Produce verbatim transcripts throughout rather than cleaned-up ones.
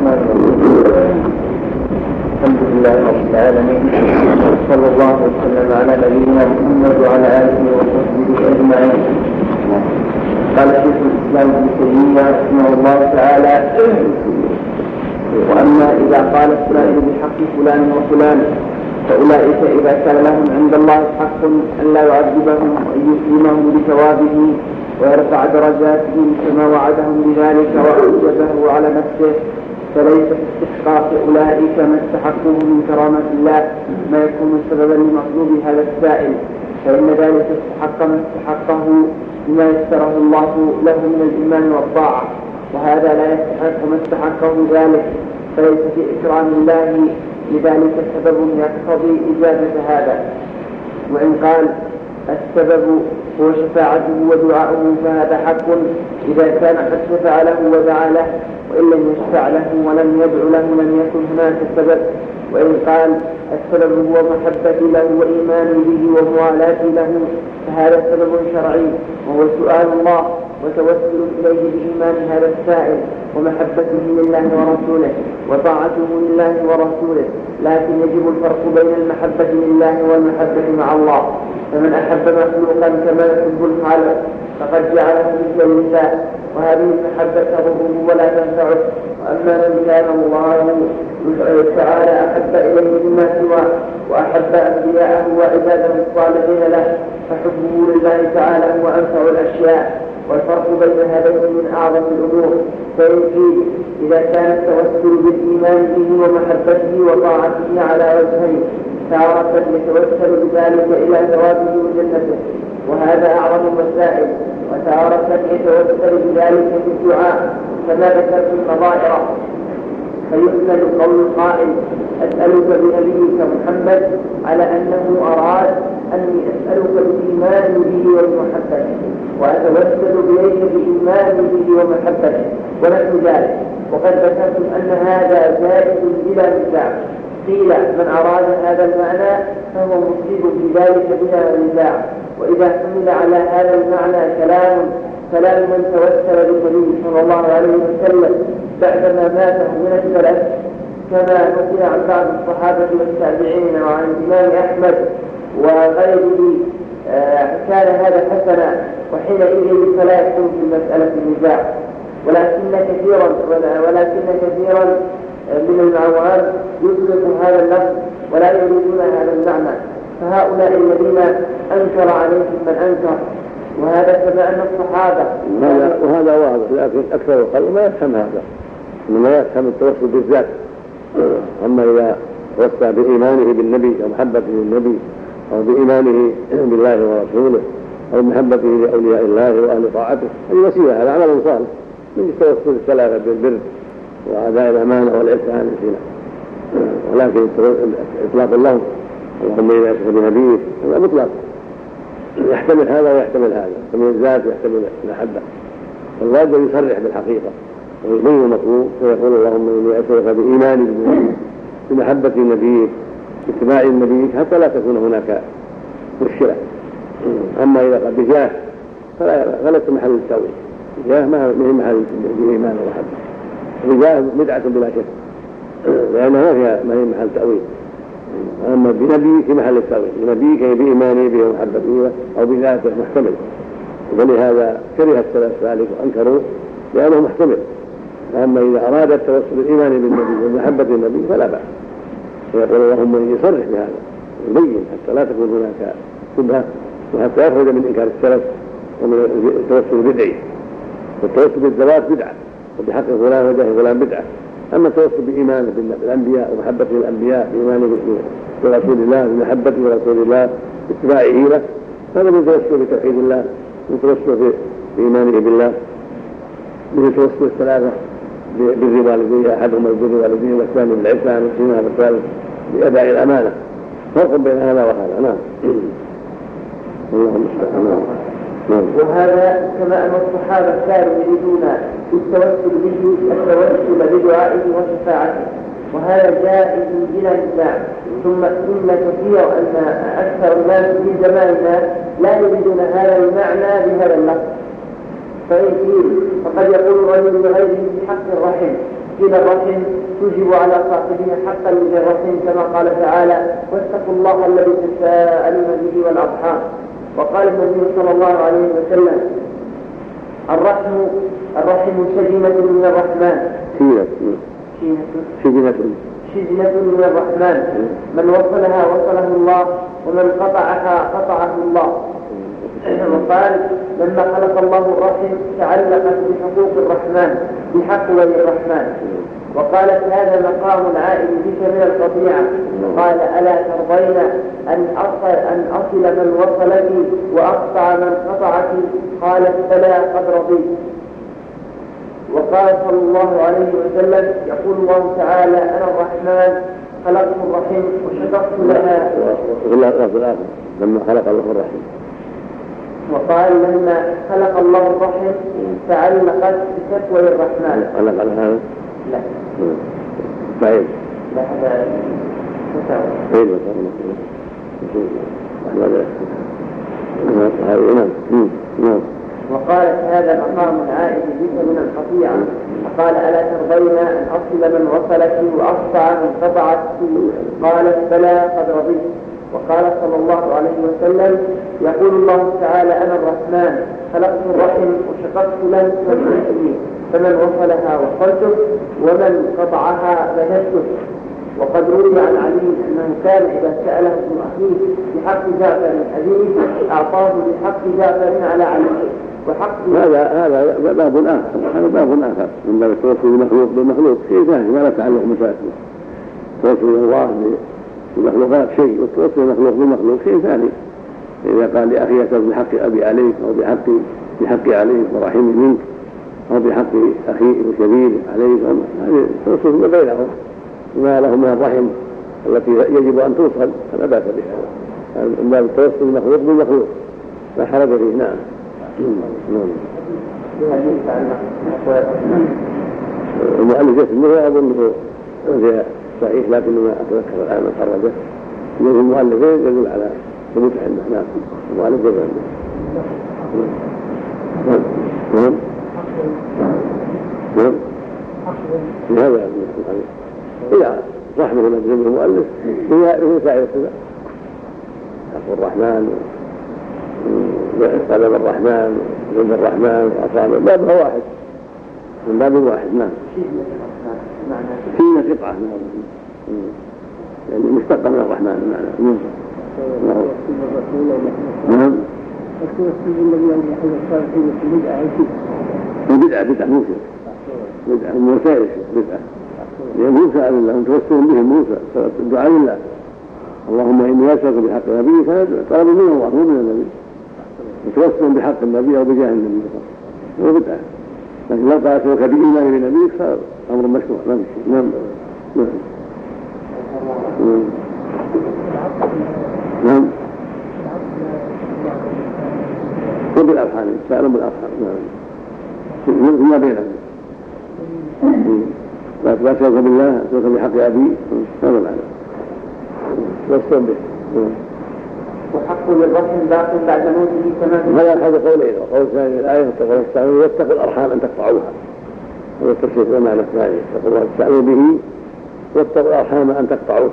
الرحمن الرحيم. الحمد لله رب العالمين، صلى الله وسلم على نبينا محمد وعلى آله وصحبه أجمعين. قال شيخ الإسلام ابن تيمية رحمه الله تعالى: وأما إذا قال السائل بحق فلان وفلان فأولئك إذا كان لهم عند الله حق أن لا يعذبهم وأن يكرمهم بثوابه ويرفع درجاتهم كما وعدهم بذلك وأوجبه على نفسه، فليس في استحقاق أولئك ما استحقوه من كرامة الله ما يكون سببا لمطلوب هذا السائل، فإن ذلك استحق ما استحقه بما يسره الله له من الإيمان والطاعة، وهذا لا يستحق ما استحقه ذلك، فليس في إكرام الله لذلك سبب يقتضي إجابة هذا. وإن قال السبب هو شفاعته ودعاؤه فهذا حق إذا كان قد شفع له ودعا له، وإن لم يشفع له ولم يدع له لم يكن هناك سبب. وإن قال السبب هو محبة له وإيمان به وموالاة له فهذا سبب شرعي وهو سؤال الله وتوسل إليه بإيمان هذا السائل ومحبته لله ورسوله وطاعته لله ورسوله، لكن يجب الفرق بين المحبة لله والمحبة مع الله. فمن أحب مخلوقا كما يحب الخالق فقد جعله مثل النساء، وهذه المحبة تضره ولا تنفعه. وأما من كان الله تعالى أحب إليه مما سواه وأحب أنبياءه وعباده الصالحين له فحبه لله تعالى هو أنفع الأشياء، والفرق بين هذين من أعظم الأمور. فإن قيل إذا كان التوسل بالإيمان به ومحبته وطاعته على وجهين، تارة يتوسل بذلك إلى ثوابه وجنته وهذا أعظم المسائل، وتارة يتوسل بذلك في الدعاء كما ذكرت النظائر، فيحمل قول القائل أسألك بنبيك محمد على أنه أراد أني أسألك بالإيمان به وبمحبته وأتوسل بليك بالإيمان به ومحبته ونحو ذلك. وقد ذكرت أن هذا جائز بلا نزاع. قيل من أراد هذا المعنى فهو مصيب في ذلك بلا نزاع. وإذا حمل على هذا المعنى كلام كلام من توسل بالنبي صلى الله عليه وسلم بعدما ماته من السلف كما نقل عن بعض الصحابة والتابعين وعن الإمام أحمد وغيره كان هذا حسنا، وحينئذ فلا يكون في المسألة النزاع. ولكن كثيرا ولكن كثيرا من العوام يطلق هذا اللفظ ولا يريدون هذا المعنى، فهؤلاء الذين أنكر عليهم من أنكر، وهذا كما أن الصحابة وهذا واضح، لكن أكثر الخلق ما يفهم هذا، إنما يفهم التوسل بالذات. أما إذا توسل بإيمانه بالنبي ومحبته للنبي أو بإيمانه بالله ورسوله أو محبته لأولياء الله وأهل طاعته هذه وسيلة، هذا عمل صالح من التوسل الثلاثة بالبر وأداء الأمانة والإحسان والسنة. ولكن إطلاق اللهم اللهم إذا أسف بنبيك هذا مطلق يحتمل هذا ويحتمل هذا، يحتمل الذات ويحتمل المحبة، فالواجب يصرح بالحقيقة ويبين المطلوب فيقول اللهم إني أسألك بإيماني بالنبي بمحبة النبي باتباع النبي حتى لا تكون هناك مشكلة. أما إذا قد بجاه فلا في محل التأويل، بجاه ما هي محل الإيمان والمحبة، بجاه بدعة بلا شك لأنها ما هي محل تأويل. أما بنبي في محل التأويل، بنبيك بإيمانه به ومحبته أو بذاته محتمل، ولهذا كره السلف ذلك وأنكروا لأنه محتمل. أما إذا أراد التوسل بالإيمان بالنبي ومحبة النبي فلا بأس، فيقول اللهم إني يصرح بهذا يبين حتى لا تكون هناك شبهة وحتى يخرج من إنكار السلف ومن التوسل البدعي. والتوسل بالذوات بدعة وبحق فلان وجاه فلان بدعة. أما التوسل بإيمانه بالأنبياء ومحبته للأنبياء بإيمانه برسول الله بمحبته لرسول الله باتباعه له هذا من توسل بتوحيد الله، من توسل بإيمانه بالله، من توسل الثلاثة بالر والديه أحدهما البر والديه والثاني بالإحسان والسنة والثالث بأداء الأمانة. فرق بين هذا وهذا. نعم. اللهم استعان. وهذا كما أن الصحابة كانوا يريدون التوسل به التوسل بدعائه وشفاعته، وهذا جائز بلا نزاع. ثم إن كثير أن أكثر الناس في زماننا لا يريدون هذا المعنى بهذا اللفظ. فإن قيل فقد يقول الرجل لغيره بحق الرحم صلة الرحم توجب على صاحبها حقا لذي الرحم كما قال تعالى واتقوا الله الذي تساءلون به والأرحام. وقال النبي صلى الله عليه وسلم الرحم الرحم شجنة من الرحمن شجنة شجنة من الرحمن من وصلها وصله الله ومن قطعها قطعه الله. وقال لما خلق الله الرحم تعلقت بحقوق الرحمن بحق ولي الرحمن. وقالت هذا مقام العائد بك من القطيعة. قال ألا ترضين أن أصل, أن أصل من وصلك وأقطع من قطعك؟ قالت بلى قد رضيت. وقال صلى الله عليه وسلم يقول الله تعالى أنا الرحمن خلقت الرحم وشققت لها. لما خلق الله الرحم وقال لما خلق الله الرحم تعلقت بتقوى الرحمن. خلق على هذا؟ لا بعيد لا هذا بعيد نعم. وقالت هذا مقام عائد بك من القطيعة. وقال ألا ترضين أن أصل من وصلك وأقطع من قطعك؟ قالت بلى قد رضيت. وقال صلى الله عليه وسلم يقول الله تعالى أنا الرحمن خلقت الرحم وشققت له وشققت فمن وصلها وصلته ومن قطعها بهته. وقد روي عن علي أنه كان إذا سأله ابن أخيه بحق جعفر أبيه أعطاه بحق جعفر على علي وحق هذا هذا باب آخر. هذا باب آخر من باب التوسل المخلوق بالمخلوق شيء ثاني ما له تعلق بمساكنه. توسل الله بالمخلوقات شيء والتوسل المخلوق بالمخلوق شيء ثاني. إذا قال لأخي يسأل بحق أبي عليك أو بحق بحق عليك ورحمه منك أو بحق أخي الكبير عليك هذه توسل بينهم ما له من الرحم التي يجب أن توصل فلا بأس بها. من باب التوسل المخلوق بالمخلوق لا حرج فيه. نعم. المؤلف اسمه أظنه صحيح لكن ما أتذكر الآن من خرجه من المؤلفين يدل على ثبوت عنده. نعم المؤلف يدل نعم نعم في هذا إذا رحمه من جميع المؤلف في سائر الصفات حق الرحمن قلم الرحمن جند الرحمن وأصابه بابها واحد من باب واحد. نعم فينا قطعة يعني مشتقة من الرحمن. نعم نعم بدعة بدعة موسى بدعة موسى بدعة لأن موسى قال الله توسل بهم موسى الدعاء لله اللهم إني أسألك بحق نبيك طلب منه الله مو من النبي وتوسل بحق النبي أو بجاه النبي هو بدعة. لكن لو قال أسألك بإيمان بنبيك صار أمر مشروع ما بشيء. نعم نعم وبالأرحام سألوا بالأرحام. نعم فيما بينهم لا أسألك بالله أسألك بحق أبي هذا العالم توسل به. وحق للرحم باق بعد موته كما هذا هذا قولين. وقول ثاني الآية واتقوا الأرحام أن تقطعوها هذا التفسير بمعنى الثاني اتقوا الله تستعينوا به واتقوا الأرحام أن تقطعوها.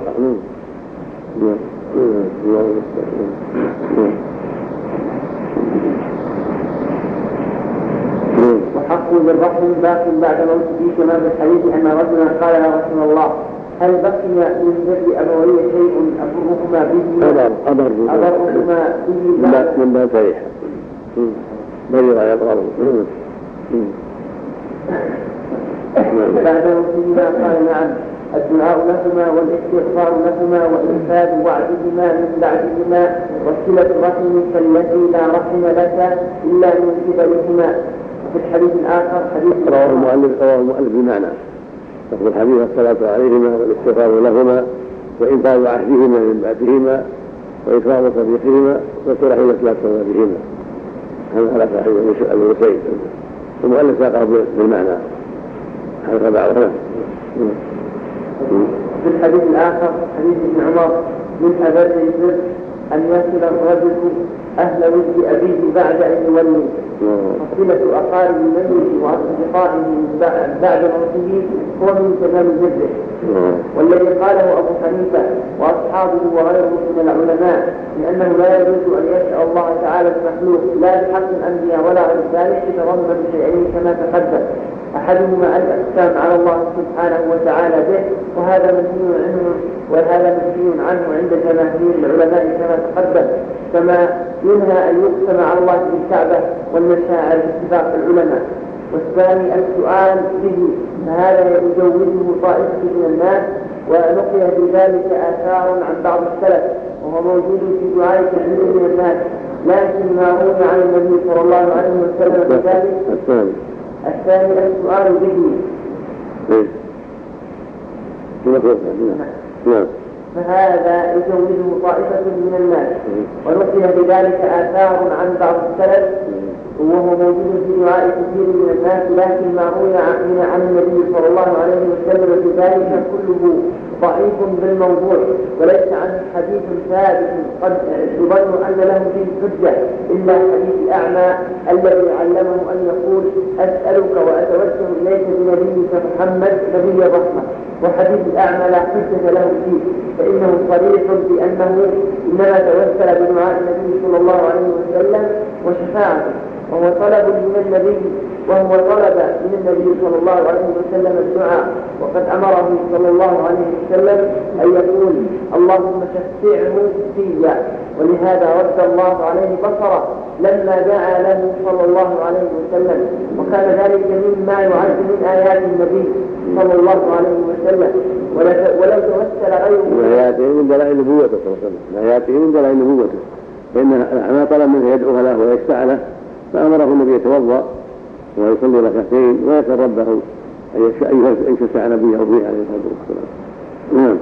وحق للرحم باق بعد موته كما في الحديث أن رجلا قال يا رسول الله هل بقي من ذر أبوي شيء أبرهما به أبرهما به من باب فريحة بريرا يضرر بعد موتهما؟ قال نعم الدعاء لهما والاستغفار لهما وإنفاذ وعدهما من بعدهما وصلة الرحم كالتي لا رحم لك إلا من قبلهما. وفي الحديث الآخر حديث رواه المؤلف رواه المؤلف بمعنى لفظ الحديث الصلاة عليهما والاستغفار لهما وإنفاذ عهدهما من بعدهما وإكرام صديقهما وترحيل لا تسوى بهما. هذا على حديث أبي سعيد المؤلف ساقه بالمعنى هذا بعضها. في الحديث الآخر حديث ابن عمر من أبر البر أن يصل الرجل أهل ود أبيه بعد أن يولي فصلة أقارب الميت وأصدقائه بعد موته هو من تمام الجد، والذي قاله أبو حنيفة وأصحابه وغيره من العلماء لأنه لا يجوز أن يسأل الله تعالى المخلوق لا بحق الأنبياء ولا غير ذلك يتضمن شيئين كما تقدم، أحدهما الإقسام على الله سبحانه وتعالى به، وهذا منهي عنه وهذا منهي عنه عند جماهير العلماء كما تقدم، كما ينهى أن يقسم على الله بالكعبة والمشاعر باتفاق العلماء. والثاني السؤال به، فهذا يجوزه طائفة من الناس ونقل بذلك آثار عن بعض السلف، وهو موجود في دعاء كثير من الناس، لكن ما روي عن النبي صلى الله عليه وسلم بذلك. الثاني السؤال به، فهذا يجوزه طائفة من الناس ونقل بذلك آثار عن بعض السلف، وهو موجود في دعاء كثير من الناس، لكن ما روي عن النبي صلى الله عليه وسلم بذلك كله ضعيف بالموضوع، وليس عنه حديث ثابت قد يظن أن له فيه حجة إلا حديث الأعمى الذي علمه أن يقول أسألك وأتوسل إليك بنبيك محمد نبي الرحمة، وحديث الأعمى لا حجة له فيه، فإنه صريح بأنه إنما توسل بدعاء النبي صلى الله عليه وسلم وشفاعته، وهو طلب من النبي وهو طلب من النبي صلى الله عليه وسلم الدعاء، وقد أمره صلى الله عليه وسلم أن يقول اللهم شفعه فيا، ولهذا رد الله عليه بصره لما دعا له صلى الله عليه وسلم، وكان ذلك مما يعد من آيات النبي صلى الله عليه وسلم، ولو توسل غيره من آياته من دلائل نبوته صلى الله عليه وسلم، من آياته من دلائل نبوته، فإن الأعمى طلب منه يدعو له ويشفع له، فأمره النبي يتوضأ ويصلي ركعتين ويسأل ربه أن يشفع نبيه به عليه الصلاة والسلام. نعم.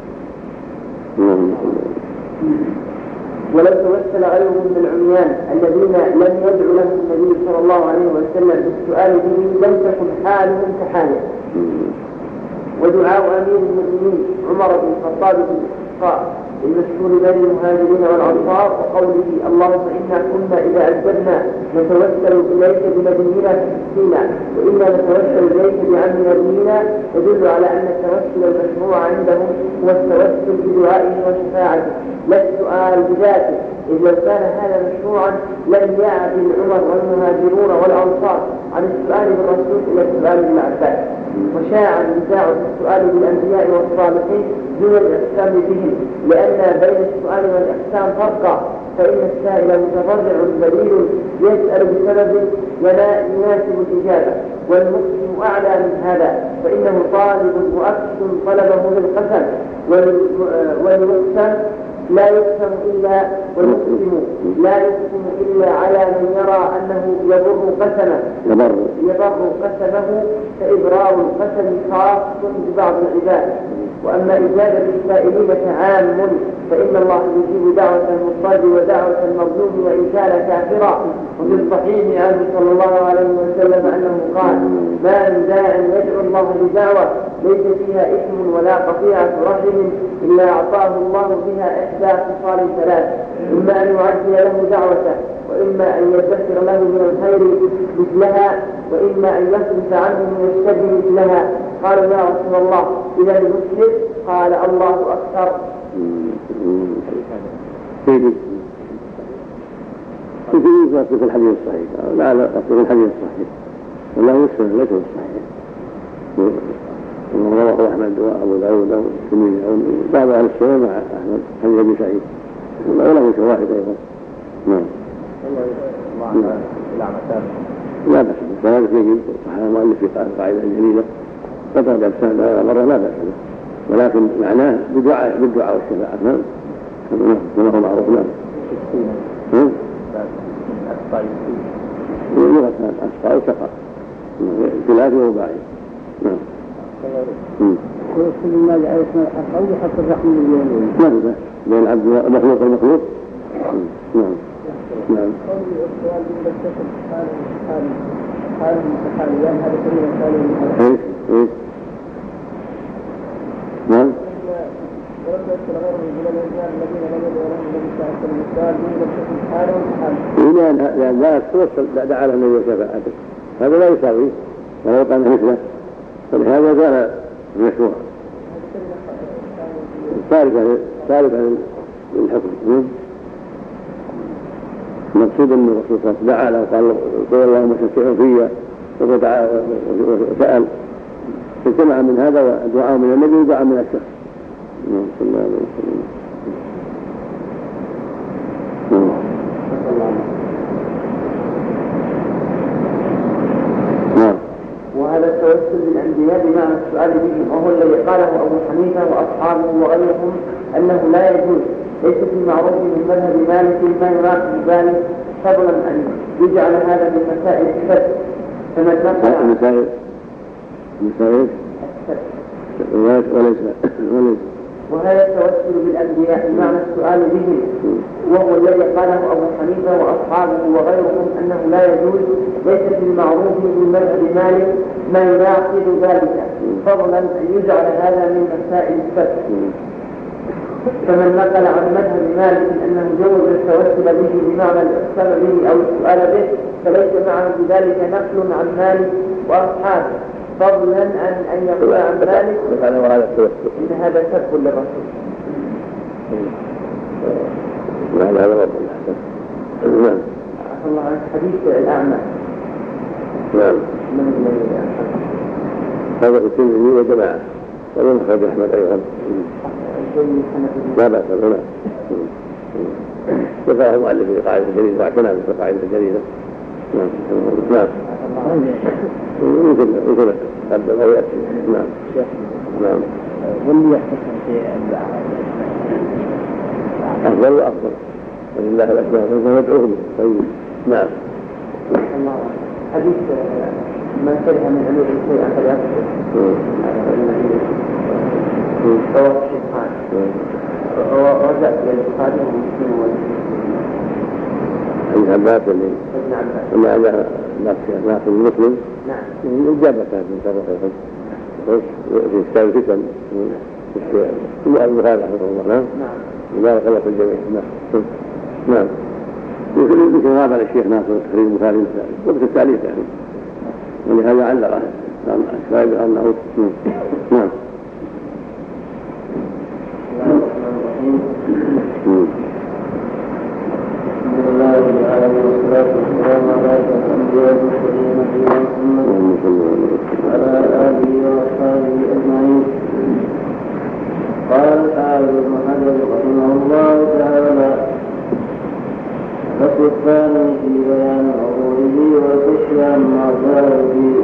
ولو توسل غيرهم من العميان الذين لم يدعو لهم النبي صلى الله عليه وسلم بالسؤال به لم تكن حالهم كحاله. ودعاء أمير المؤمنين عمر بن الخطاب في الاستسقاء المشهور بين المهاجرين والأنصار وقوله اللهم إنا كنا إذا أجبنا نتوسل إليك بنبينا فينا وإنا نتوسل إليك بعم نبينا، يدل على أن التوسل المشروع عندهم هو التوسل بدعائه وشفاعته لا السؤال بذاته، إذ لو كان هذا مشروعا لم يعدل عمر والمهاجرون والأنصار عن السؤال بالرسول إلى السؤال بالعباس. وشاع النزاع في السؤال بالأنبياء والصالحين دون الإحسان بهم، لأن بين السؤال والإحسان فرقا، فإن السائل متضرع دليل يسأل بسبب يناسب الإجابة، والمقسم أعلى من هذا فإنه طالب مؤكد طلبه بالقسم، والمقسم لا يقسم إلا والمقسم لا يقسم إلا على من يرى أنه يضر قسمه يضر يضر قسمه، فإبراء القسم خاص ببعض العباد. وأما إجابة السائلين فعام، فإن الله يجيب دعوة المضطر ودعوة المظلوم وإن كان كافرا. وفي الصحيح عنه صلى الله عليه وسلم أنه قال ما من داع يدعو الله بدعوة ليس فيها إثم ولا قطيعة رحم إلا أعطاه الله بها إحدى خصال ثلاث، إما أن يعجل له دعوته، وإما أن يدخر له من الخير مثلها، وإما أن يصرف عنه من الشر مثلها. قالوا يا رسول الله إذا المسلم؟ قال الله أكثر. في الحديث الصحيح لا لا في الحديث الصحيح ولا يسلم ليس الصحيح، رواه أحمد وأبو داود والترمذي بعض أهل السنة مع أحمد حديث أبي سعيد وله شواهد أيضا. نعم. لا بأس بهذا يجب صحيح المؤلف في قاعدة جليلة قطع بأجساد مرة لا بأس به، ولكن معناه بالدعاء بالدعاء والشفاعة. نعم كما هو معروف. نعم. لغة أسقى وسقى ثلاثي ورباعي. نعم. كل ما جاء اسمه أو يحط الرقم اليومي. نعم بين العبد والمخلوق والمخلوق. نعم. نعم. ايش ايش نعم لأن لا توصل دعا له النبي وشفاعته هذا لا يساوي ولو كان مثله فلهذا كان المشروع تاركا تاركا للحكم. المقصود أن الرسول صلى الله عليه وسلم دعا له وقال قل اللهم شفع فيا وسأل فاجتمع من هذا ودعاء من النبي ودعاء من الشخص صلى الله عليه وسلم. وهذا التوسل بالأنبياء بمعنى السؤال بهم وهو الذي قاله أبو حنيفة وأصحابه وغيرهم أنه لا يجوز، ليس في المعروف من مذهب مالك ما يناقض ذلك فضلا أن يجعل هذا من مسائل الشرك كما نقل مسائل مسائل وليس وليس وهذا التوسل بالأنبياء بمعنى السؤال بهم وهو الذي قاله أبو حنيفة وأصحابه وغيرهم أنه لا يجوز، ليس في المعروف من مذهب مالك ما يناقض ذلك فضلا أن يجعل هذا من مسائل الشرك. فمن نقل عن مذهب مالك أنه جوز التوسل به بمعنى الإقسام به أو السؤال به فليس معه بذلك نقل عن مالك وأصحابه فضلا أن أن يقول عن ذلك إن هذا سب للرسول. نعم هذا رب الله. نعم. الله عن حديث الأعمى. نعم. هذا في الترمذي وجماعة ومن خرج أحمد أيضا. لا بأس هنا. ذكره المؤلف في قاعدة جديدة واعتنى في قاعدة جديدة. نعم. نعم. يمكن يمكن قبل أو يأتي. نعم. نعم. واللي يحتسن في أفضل وأفضل ولله الأسماء فندعوه به. طيب. نعم. حديث من كره من علوم الشيء عن فليأخذه رواه الشيخان ورجع إلى البخاري ومسلم ابن عباس اللي ابن عباس وما عندها ناس المسلم نعم إجابة من طرف في كتاب الفتن ثم البخاري رحمه الله. نعم. بارك الله في الجميع. نعم. نعم. يمكن غاب على الشيخ ناصر تخريج البخاري وقت التعليق يعني ولهذا علقه فائد أنه نعم. بسم الله الرحمن الرحيم والصلاة والسلام على أشرف الأنبياء والمرسلين نبينا محمد وعلى آله وأصحابه أجمعين. قال الحافظ ابن حجر رحمه الله تعالى الفصل الثاني في بيان عقوله والكشف عما جاء فيه.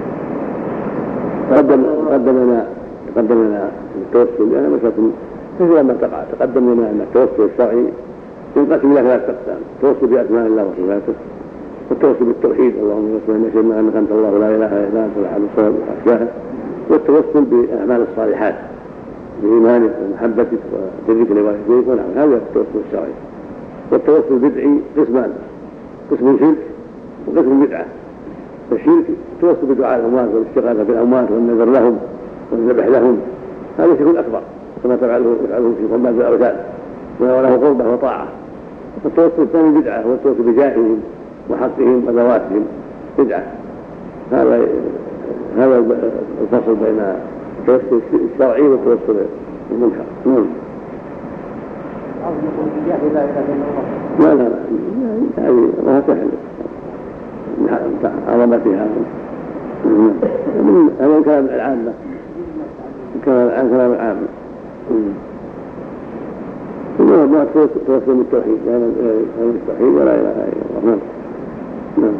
تقدم تقدم لنا تقدم لنا التوسل لأن مسألة كثيرا ما تقع تقدم لنا أن التوسل الشرعي ينقسم إلى ثلاث أقسام: التوسل بأسماء الله وصفاته، والتوسل بالتوحيد اللهم صل وسلم نشهد أنك أنت الله لا إله إلا أنت الأحد الصمد وأشباهه، والتوسل بالأعمال الصالحات بإيمانك ومحبتك وبرك لوالديك ونحو هذا التوسل الشرعي. والتوسل البدعي قسمان: قسم شرك وقسم بدعة. الشرك توسل بدعاء الأموات والاستغاثة بالأموات والنذر لهم والذبح لهم، هذا شرك أكبر كما تفعله يفعله في قربان الأوثان وله قربة وطاعة. والتوسل الثاني بدعة هو التوسل بجاههم وحقهم وذواتهم بدعة. هذا هذا الفصل بين التوسل الشرعي والتوسل المنكر. لا لا لا هذه ما سهل عظمتها. هذا الكلام العامة كلام كلام العامة إنه ما توسل بالتوحيد يعني التوحيد ولا إله إلا الله. نعم.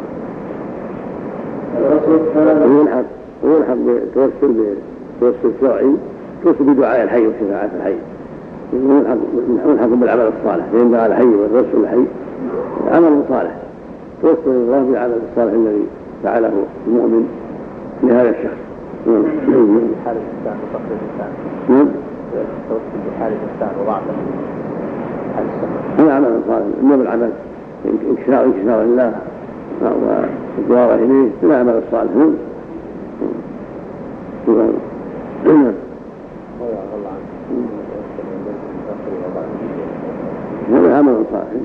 ويلحق ويلحق بالتوسل بالتوسل الشرعي توسل بدعاء الحي وشفاعة الحي، ويلحق بالعمل الصالح لأن دعاء الحي والتوسل الحي عمل صالح توسل الله بالعمل الصالح الذي فعله المؤمن لهذا الشخص. بحال الإنسان وفقر الإنسان. نعم. التوسل بحال الإنسان وضعفه حال السفر. هذا عمل صالح إنما بالعمل انكسار انكسار لله والدعاء إليه لا عمل الصالح. نعم.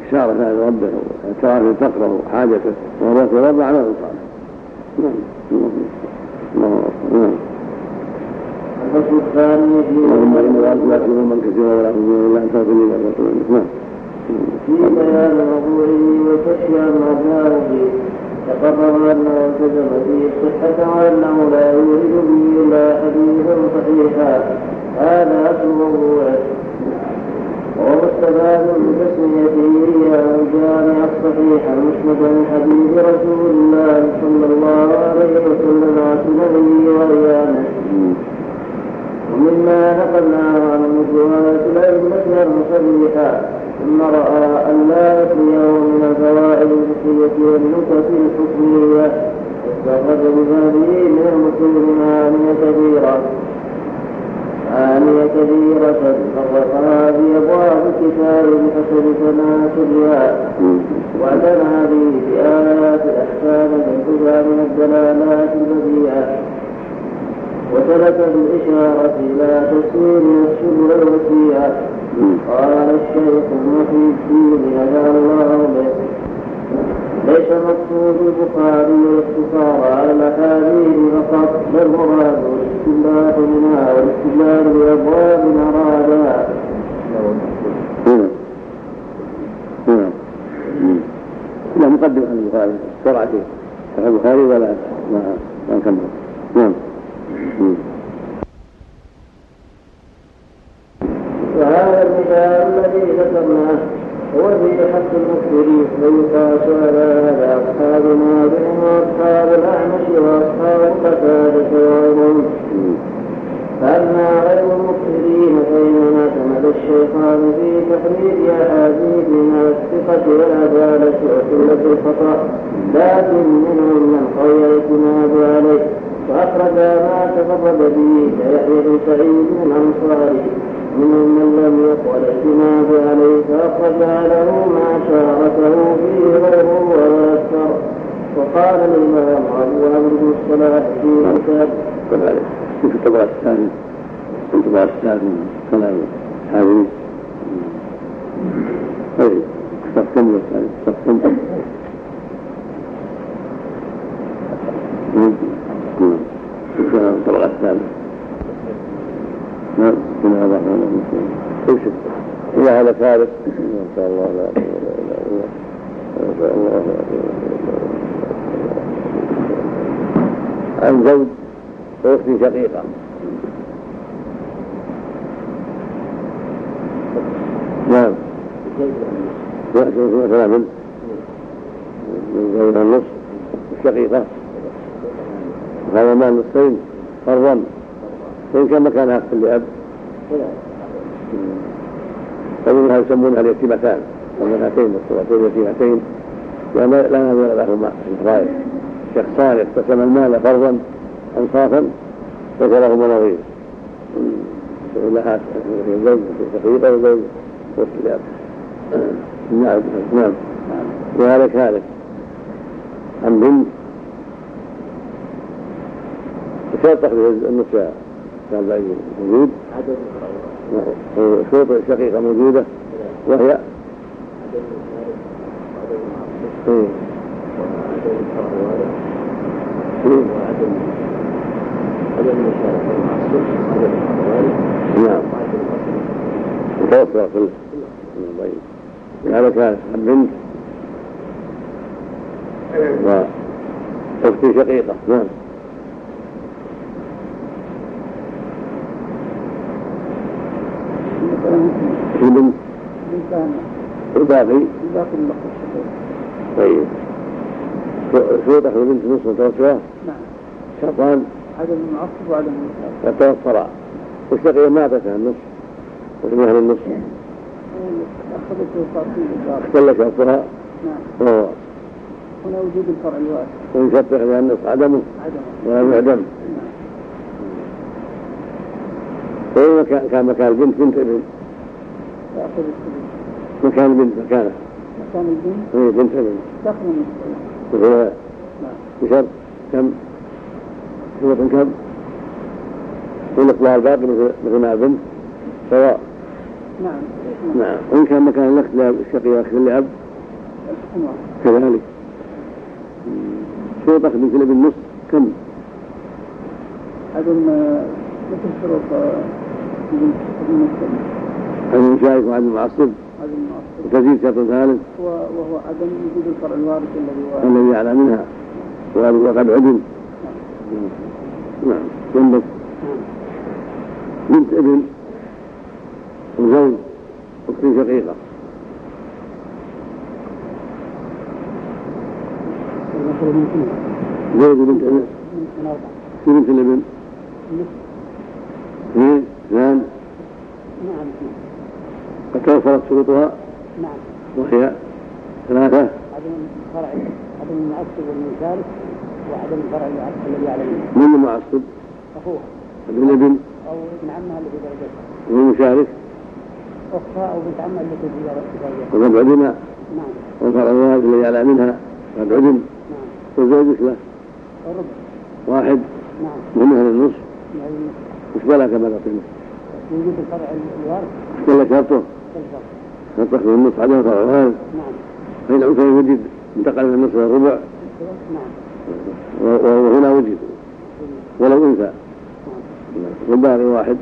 إشارة إلى ربه واعتراف فقره وحاجته وهو رب عمل صالح. نعم. الفصل الثاني اللهم إن لا تكون من كثيرا ولا تكون إلا أن تغفر لي نعم. في بيان موضوعه وكشف ما فيه تقرر أنه التزم فيه الصحة وأنه لا يورد به إلا حديثا صحيحا. هذا أصل موضوعه وهو مستفاد من تسميته إياه الجامع الصحيح المسند من حديث رسول الله صلى الله عليه وسلم وسننه وأيامه. ومما نقلناه عن رواية الأئمة المصرحة ثم رأى أن لا يكفيه من الفوائد الفقهية والنكت الحكمية استخرج بهذه من المتون معاني كثيرة معاني كثيرة فرقها في أبواب الكتاب بحسب تناسبها واعتنى به بآيات الأحكام تنتجها من الدلالات البديعة وسلك بالإشارة إلى تفسير السبل الوسيعة. قال الشيخ محي الدين نفع الله به ليس مقصود البخاري الاقتصار على الأحاديث فقط بل مراد الاستنباط منها والاستدلال بأبواب أرادها. لا مقدم عن البخاري سرعته البخاري ولا ما نكمل. نعم. وهذا المثال الذي ذكرناه هو في حق المكفرين ويقاس على هذا أصحاب نافع وأصحاب الأعمش وأصحاب قتادة وغيرهم. فأما غير المكفرين فإنما اعتمد الشيطان في تحرير أحاديث على الثقة والعدالة وقلة الخطأ لكن منهم من قوي الاعتماد عليه وأخرج ما تفرد به كيحيى بن سعيد الأنصاري. منهم من لم يقل الاعتماد عليه فأخرج له ما شاركه فيه غيره ولا أكثر. وقال الإمام أبو عمرو بن الصلاح في كتاب في الطبقات الثانية في الطبقات الثانية كلام هذه أي استخدم الثاني استخدم في الطبقات الثانية. نعم كنا هذا الرحمن الرحيم إلى هذا ثالث إن شاء الله لا إله إلا الله إن شاء الله لا إله إلا الله. عن زوج وأخت شقيقة. نعم مثلا من من زوجها النصف الشقيقة وهذا مال نصفين فرضا وإن كان مكانها في الأب فمنها يسمونها اليتيمتان والمناتين والصورتين اليتيمتين لأن لا نظر لهما الفرائض. شخصان اقتسم المال فرضا أنصافا وكلهما نظير لها زوج شقيقة وزوج وفي الأب. نعم نعم وهذا كذلك عن بنت شرط تخرج النساء كان بعيد موجود شروط الشقيقة موجودة وهي نعم متوفر كله هذا كان بنت وأختي شقيقة. نعم البنت الباقي طيب شو تأخذ البنت نصف متوسطة؟ نعم شرطان عدم المعصب وعدم المعصب توفرا والشقيقة ما تسعى النصف وتمهل النصف أخذته فاطمة اختل شرطها. نعم وهو هنا وجود الفرع الوارث وإن شرط تأخذ النصف عدمه عدم ولا يعدم. وإن كان مكان البنت بنت ابن تأخذ السبيل مكان البنت مكانه مكان البنت هي بنت ابن تأخذ النصف. وهو نعم بشرط كم شروط كم والإطلاع الباقي مثل ما البنت سواء نعم. نعم. وإن كان مكان الأخت لأب الشقيقة أخت لأب الحكم واحد. كذلك. شروط أخذ بنت الابن نصف كم؟ عدم مثل شروط بنت الابن عدم المشارك وعدم المعصب عدم المعصب وتزيد شرط ثالث وهو عدم وجود الفرع الوارث الذي هو الذي أعلى منها وقد عدم. نعم. جنبك بنت ابن وزوج أخت شقيقة زوج بنت ابن في بنت الابن اثنين اثنان نعم. قد توفرت شروطها نعم. وهي ثلاثة عدم الفرع عدم المعصب والمشارك وعدم الفرع الذي على منه. من المعصب؟ أخوها ابن ابن أو ابن عمها الذي درجتها. والمشارك أختها أو بنت عمها التي في درجتها. وقد عدم. نعم. والفرع الوارث الذي يعلى منها قد عدم. نعم. وزوجك له الربع. واحد. نعم. من أهل النصف. يعني وش بلا كما قلت وجود الفرع الوارث. ولا شرطه؟ كل شرطه من النصف عدم الفرع الوارث. نعم. فإن أمكن وجد انتقل من النصف إلى الربع. نعم. وهنا وجد ولو أنثى. والباقي واحد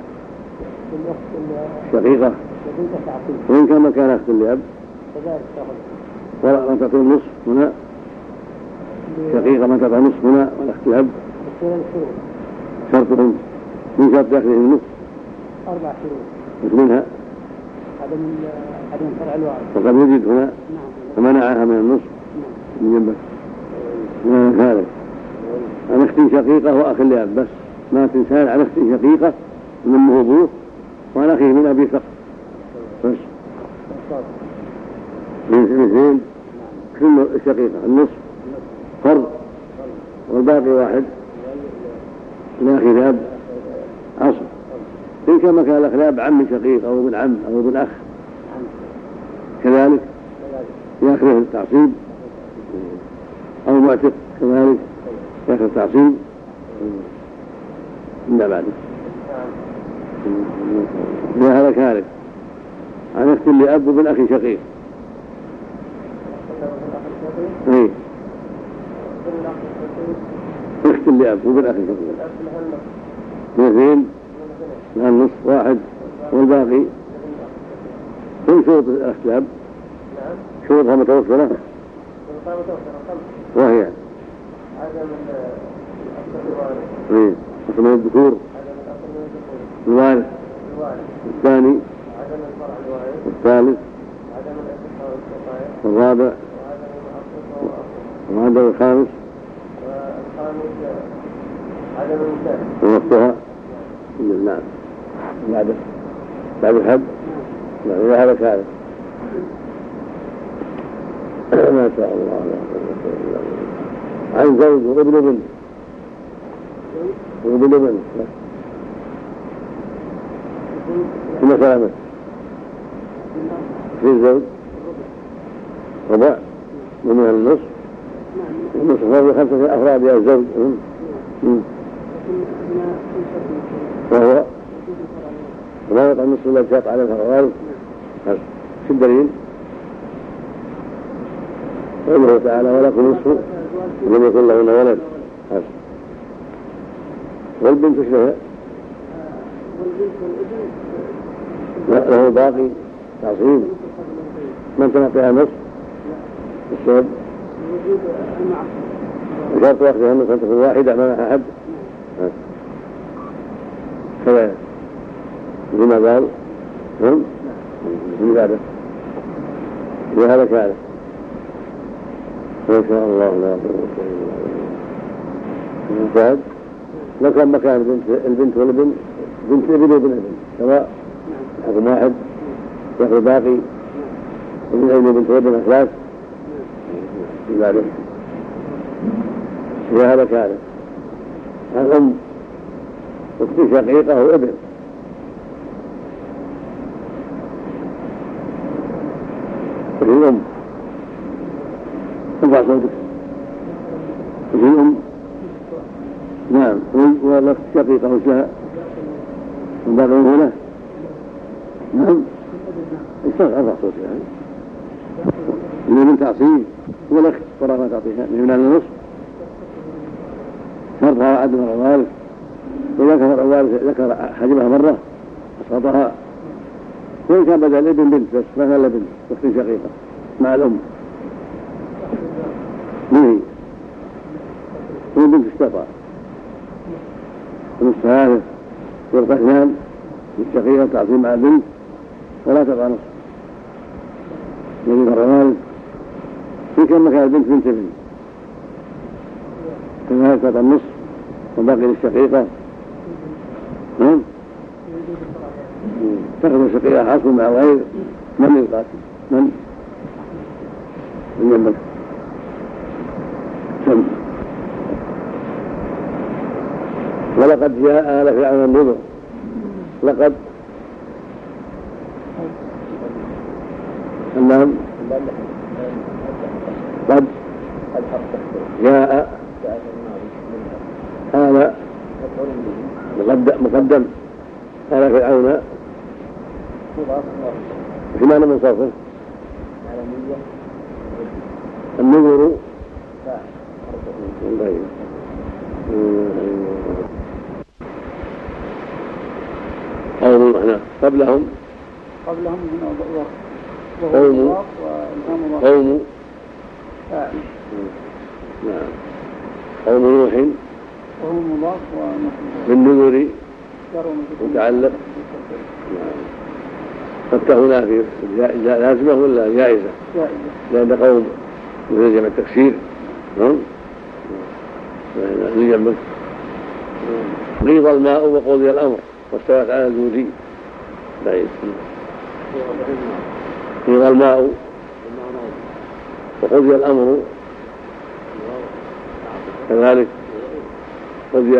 شقيقة. وإن كان مكان أخت لأب ولا تعطي النصف هنا شقيقة ما تعطي النصف هنا والأخت لأب شرطهم من شرط أخذ النصف أربع شروط منها عدم عدم الفرع الوارث وقد وجد هنا نعم. فمنعها من النصف نعم. من جنبك هذا عن أخت شقيقة وأخ لأب بس ما تنسان عن أخت شقيقة من أمه وأبوه وعن أخيه من أبي فقط بس من اثنين كل شقيقة النصف فرض والباقي واحد لأخي لأب عصر. إن كان مكان الأخ لأب عم شقيق أو ابن عم أو ابن أخ كذلك يأخذ التعصيب أو معتق كذلك يأخذ التعصيب من بعده. هذا كذلك عن أخت لأب وابن أخي شقيق. اي أخت لأب وابن أخي شقيق اثنين لها النصف واحد والباقي كل شروط الأخت لأب شروطها متوفرة وهي عدم اي أصل الذكور الوارث الثاني عدم الفرع الوارث والثالث عدم الأسقاء والسقايا والرابع وعدم وعدم المعصب الخامس والخامس عدم المشاركة ونصفها. نعم. بعد بعد الحب نعم. إذا هذا كان ما شاء الله عن زوج وابن ابن وابن ابن كما سلامت في الزوج ربع ومن النصف النصف هذه خمسة أفراد يا الزوج وهو وما يطع النصف إلا بشرط على الفرائض. شو الدليل؟ قوله تعالى ولكم نصف لم يكن لهن ولد. والبنت ايش لها؟ له باقي تعصيب من تنقيها نصف الشهد شرط واحدة النصف أن تكون واحدة ما معها حد كذا لما قال هم من هذا وهذا كذا ما شاء الله لا قوة إلا بالله. شاهد لو كان مكان البنت البنت والابن بنت ابن وابن ابن سواء حكم واحد يأخذ باقي ابن ابن وبنت ابن أخلاص في بعده وهذا كذا الأم أخت شقيقة وابن وفي الأم ارفع صوتك وفي الأم نعم والأخت شقيقة وش لها والباقي هنا نعم من تعصيب ولك قرأ ما تعطيها من النصف فرضها وعد مرة ذلك إذا كفر الوالد ذكر حجبها مرة أسقطها وإن كان بدل ابن بنت بس ما كان لابن أخت شقيقة مع الأم منه من بنت استطاع نصف هذا يبقى اثنان للشقيقة تعصيب مع البنت ولا تبقى نصف الذي مر والد في كم مكان البنت بنت ابن كذلك تبقى النصف وباقي للشقيقة نعم تأخذ الشقيقة حاصل مع غير من القاتل من من يمك سم ولقد جاء آل فرعون النذر لقد أنهم قد جاء آل مقدم آل فرعون في معنى من صرفه النذر قوم هنا قبلهم قبلهم قوم قوم نعم قوم نوح وهو مضاف بالنذر متعلق حتى هنا في لازمة ولا جائزة؟ لأن قوم مثل جمع التكسير نعم غيض الماء وقضي الأمر واستوت على الجودي بعيد غيض الماء وقضي الأمر كذلك قضي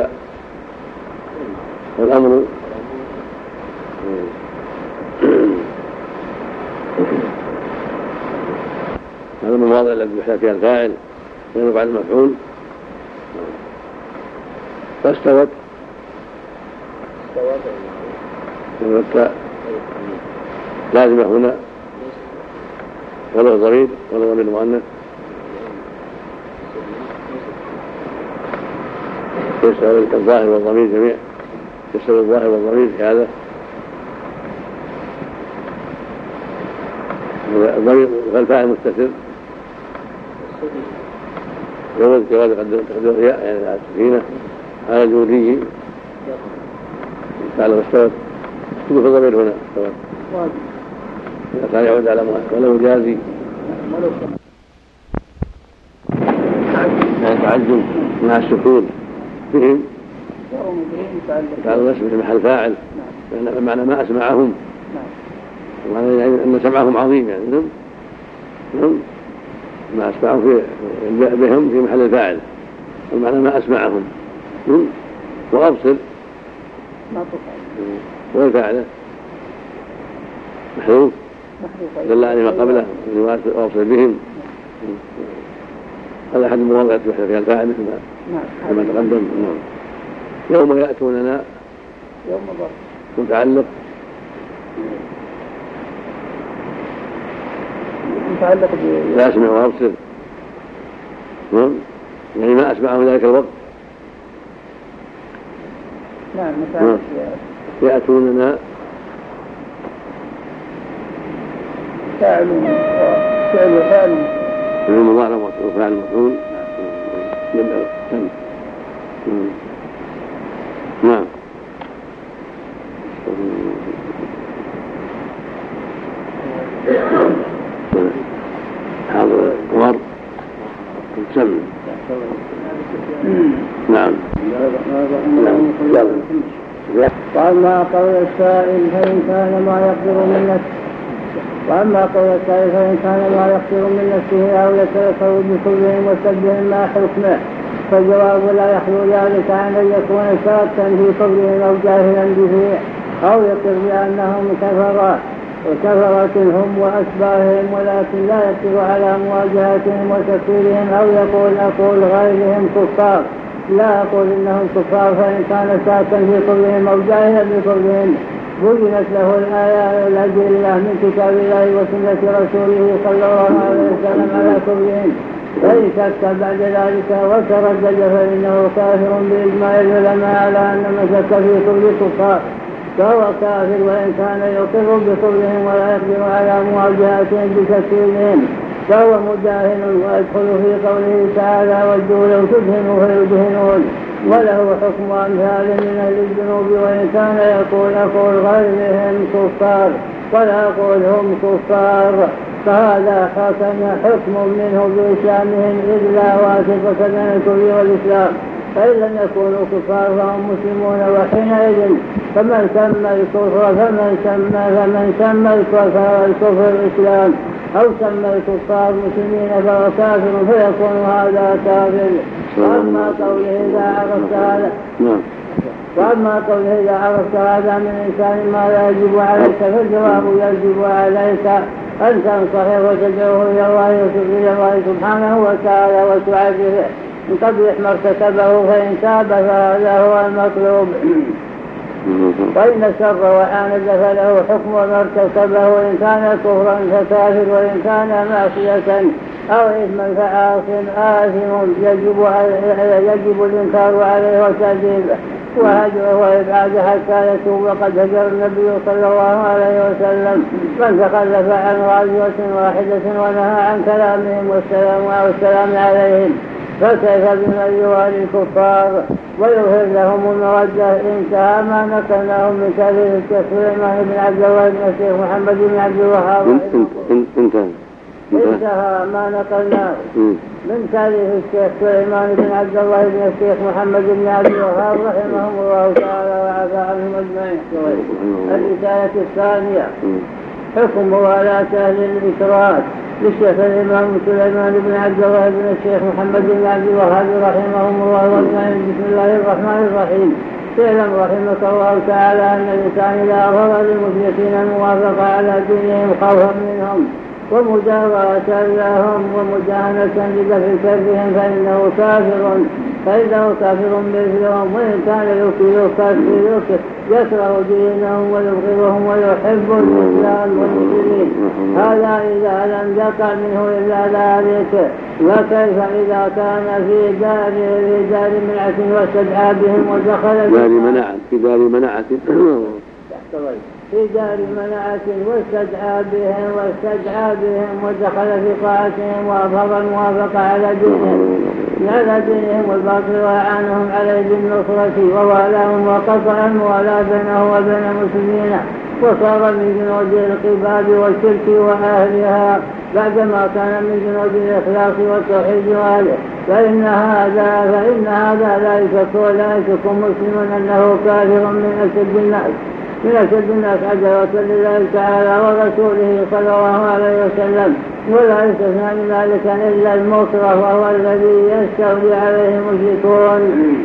الأمر هذا المواضع التي يحتاج فيها الفاعل وينفع المفعول فاستوت استوت لازمة هنا ولا ضمير ولا ضمير مؤنث يستوي الظاهر والضمير جميع يستوي الظاهر والضمير في هذا الضمير فالفاعل مستتر يوم جواز تقدير الياء يعني على السكينة على الجودي تعالى واستوت تكون في الضمير هنا استوت كان يعود على ولا مجازي يعني تعجب مع السكون فيهم تعالى نسبة محل فاعل بمعنى ما أسمعهم ومعنى يعني أن سمعهم عظيم يعني نعم ما أسمعهم في بهم في محل الفاعل ومعنى ما أسمعهم وأبصر والفاعل محذوف دل على ما قبله وأبصر بهم هذا أحد المواضع التي فيها الفاعل مثل كما تقدم يوم يأتوننا يوم متعلق متعلق لا أسمع وأبصر يعني ما أسمعه ذلك الوقت نعم متعلق يأتوننا فاعل فعل وفاعل فعل مضارع وفاعل مفعول نعم حاضر القمر سمع نعم وأما قول السائل فإن كان ما يقدر من نفسه وأما قول السائل فإن كان ما يقدر من نفسه أو يتلفظ بكلهم وسبهم ما حكمه فالجواب لا يخلو ذلك عن أن يكون شاكا في قولهم أو جاهلا به أو يقر بأنهم كفرة وكفرة هم وأشباههم ولكن لا يقدر على مواجهتهم وتكفيرهم أو يقول أقول غيرهم كفار لا أقول إنهم كفار فإن كان شاكا في قولهم أو جاهلا بقولهم بينت له الآيات الأدلة من كتاب الله وسنة رسوله صلى الله عليه وسلم على كفرهم، فإن شك بعد ذلك وتردد فإنه كافر بإجماع العلماء على أن من شك في كفر الكفار فهو كافر، وإن كان يقر بكفرهم ولا يقدر على مواجهتهم بتكفيرهم فهو مداهن، ويدخل في قوله تعالى ودوا لو تدهنوا فيدهنون، وله حكم أمثال من أهل الذنوب، وإن كان يقول أقول غيرهم كفار ولا أقول هم كفار فهذا حكم حكم منه بإسلامهم إلا واثقة بين الكفر والإسلام، فإن لم يكونوا كفار فهم مسلمون، وحينئذ فمن سمى الكفر فمن سمى فمن سمى الكفر الكفر الإسلام أو سمى الكفار مسلمين فهو كافر فيكون هذا كافر. وأما قوله إذا عرفت هذا وأما قوله إذا عرفت هذا من إنسان ما لا يجب عليك فالجواب يجب عليك أن تنصحه وتدعوه إلى الله سبحانه وتعالى وتعرفه من قبل ما ارتكبه، فإن تاب فهذا هو المطلوب، وإن سر وعاند فله حكم ما ارتكبه، وإن كان كفرا فكافر، وإن كان معصية أو إثما فآثم آثم يجب, يجب الإنكار عليه وتأديبه وهجره وإبعاده حتى يتوب. وقد هجر النبي صلى الله عليه وسلم من تخلف عن غزوة واحدة ونهى عن كلامهم والسلام والسلام عليهم، فكيف بمن يوالي الكفار ويظهر لهم المودة. انتهى ما نقلناه من تاريخ الشيخ سليمان بن عبد الله بن الشيخ محمد بن عبد الوهاب انتهى انتهى ما نقلناه من تاريخ الشيخ سليمان بن عبد الله بن الشيخ محمد بن عبد الوهاب رحمهم الله تعالى وعفى عنهم اجمعين. الرسالة الثانية حكم موالاة أهل الإشراك للشيخ الإمام سليمان بن عبد الله بن الشيخ محمد بن عبد الوهاب رحمهم الله واجمعين. بسم الله الرحمن الرحيم. اعلم رحمك الله تعالى أن الإنسان إذا أظهر للمشركين الموافقة على دينهم خوفا منهم ومجاورة لهم ومجاهنة لدفع شرهم فإنه كافر فإنه كافر مثلهم، وإن كان يكفر يكره دينهم ويبغضهم ويحب الإسلام والمسلمين، هذا إذا لم يقع منه إلا ذلك. وكيف إذا كان في دار في دار منعة واستدعى بهم ودخل دار منعة في دار منعة في دار منعة واستدعى بهم واستدعى بهم ودخل في طاعتهم وأظهر الموافقة على دينهم على دينهم والباطل وأعانهم عليه بالنصرة ووالاهم وقطع الموالاة بينه وبين المسلمين، وصار من جنود القباب والشرك وأهلها بعدما كان من جنود الإخلاص والتوحيد وأهله. فإن هذا فإن هذا لا يشك ولا يشك مسلم أنه كافر من أشد الناس من أشد الناس عداوة لله تعالى ورسوله صلى الله عليه وسلم، ولا يستثنى من ذلك إلا المكره وهو الذي يستولي عليه المشركون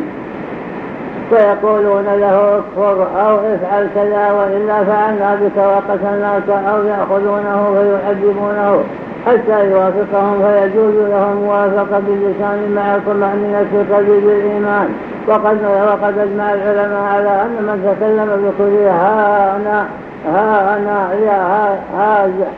فيقولون له اكفر أو افعل كذا وإلا فعلنا بك وقتلناك، أو يأخذونه فيحجبونه حتى يوافقهم فيجوز لهم موافقة باللسان مع طمأنينة القلب بالإيمان. وقد وقد أجمع العلماء على أن من تكلم بكل ها أنا ها أنا يا ها هازل